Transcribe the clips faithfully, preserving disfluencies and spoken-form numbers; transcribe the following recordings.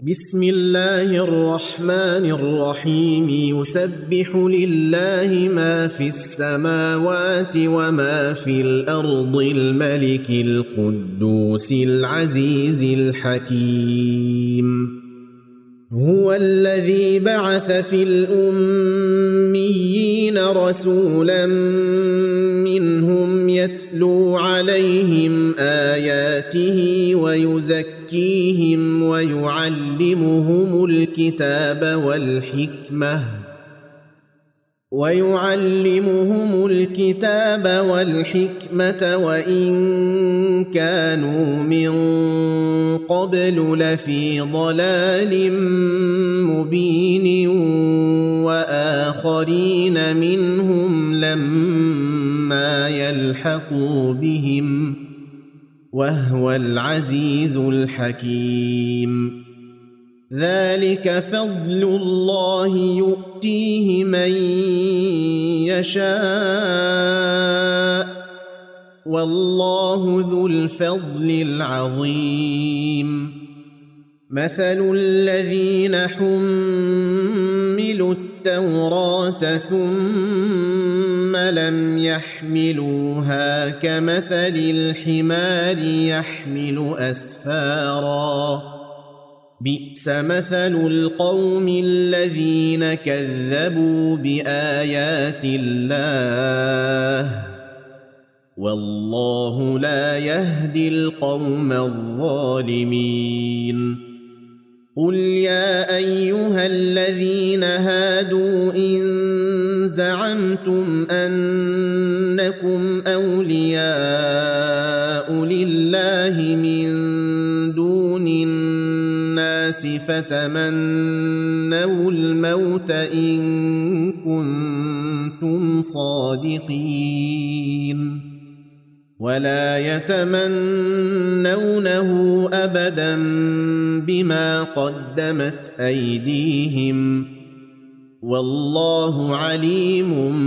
بسم الله الرحمن الرحيم يسبح لله ما في السماوات وما في الأرض الملك القدوس العزيز الحكيم هو الذي بعث في الأميين رسولا منهم يتلو عليهم آياته ويزكيهم ويعلمهم الكتاب والحكمة ويعلمهم الكتاب والحكمة وإن كانوا من قبل لفي ضلال مبين وآخرين منهم لما يلحقوا بهم وهو العزيز الحكيم ذلك فضل الله يؤتيه من يشاء والله ذو الفضل العظيم مثل الذين حملوا التوراة ثم لم يحملوها كمثل الحمار يحمل أسفاراً بئس مثل القوم الذين كذبوا بآيات الله والله لا يهدي القوم الظالمين قل يا أيها الذين هادوا إن زعمتم أنكم أولياء لله من دون الناس فتمنوا الموت إن كنتم صادقين ولا يتمنونه أبدا بما قدمت أيديهم والله عليم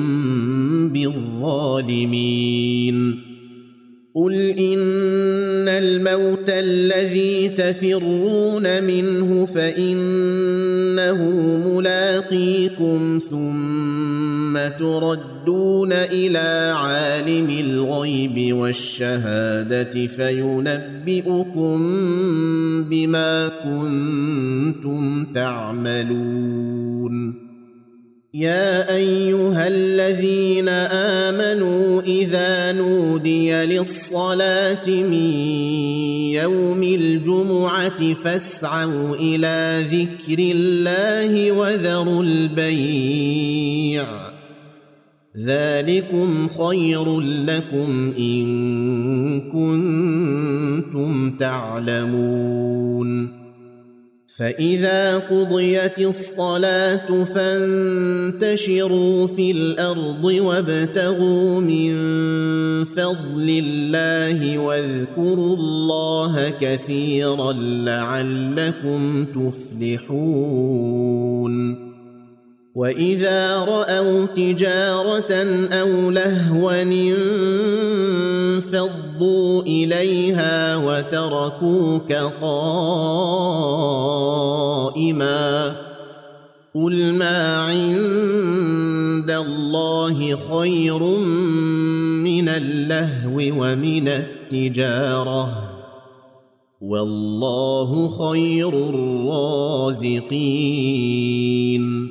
بالظالمين قل إن الموت الذي تفرون منه فإنه ملاقيكم ثم تردون إلى عالم الغيب والشهادة فينبئكم بما كنتم تعملون يا أيها الذين آمنوا إذا نودي للصلاة من يوم الجمعة فاسعوا إلى ذكر الله وذروا البيع ذلكم خير لكم إن كنتم تعلمون فإذا قضيت الصلاة فانتشروا في الأرض وابتغوا من فضل الله واذكروا الله كثيرا لعلكم تفلحون وإذا رأوا تجارة أو لهوا انفضوا إليها وتركوك قائما قل ما عند الله خير من اللهو ومن التجارة والله خير الرازقين